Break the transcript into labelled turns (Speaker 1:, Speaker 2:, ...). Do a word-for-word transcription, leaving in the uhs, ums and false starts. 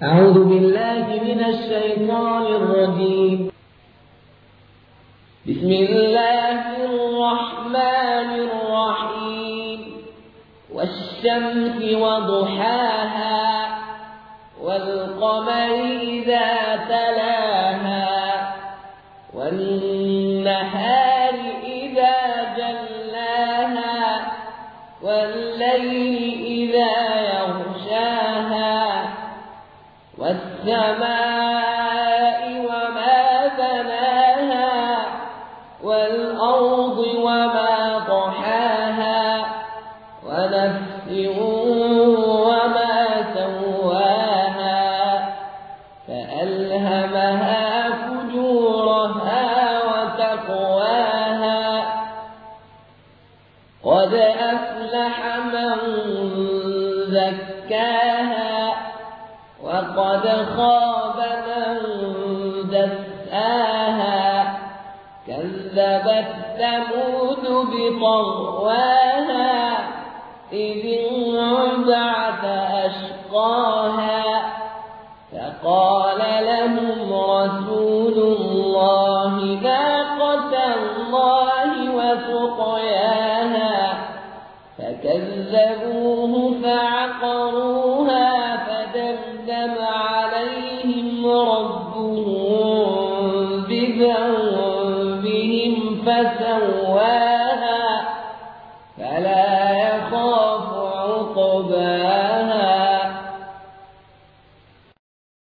Speaker 1: أعوذ بالله من الشيطان الرجيم. بسم الله الرحمن الرحيم. والشمس وضحاها والقمر إذا تلاها والنهار إذا جلاها والليل إذا يغشاها والسماء وما بناها والأرض وما طحاها ونفس وما سواها فألهمها فجورها وتقواها قد أفلح من زكاها وقد خاب من دساها كذبت ثمود بطغواها إذ انبعث أشقاها فقال لهم رسول الله ناقة الله وسقياها فكذبوه فعقروها فدمدم عليهم ربهم بذنبهم فسواها فلا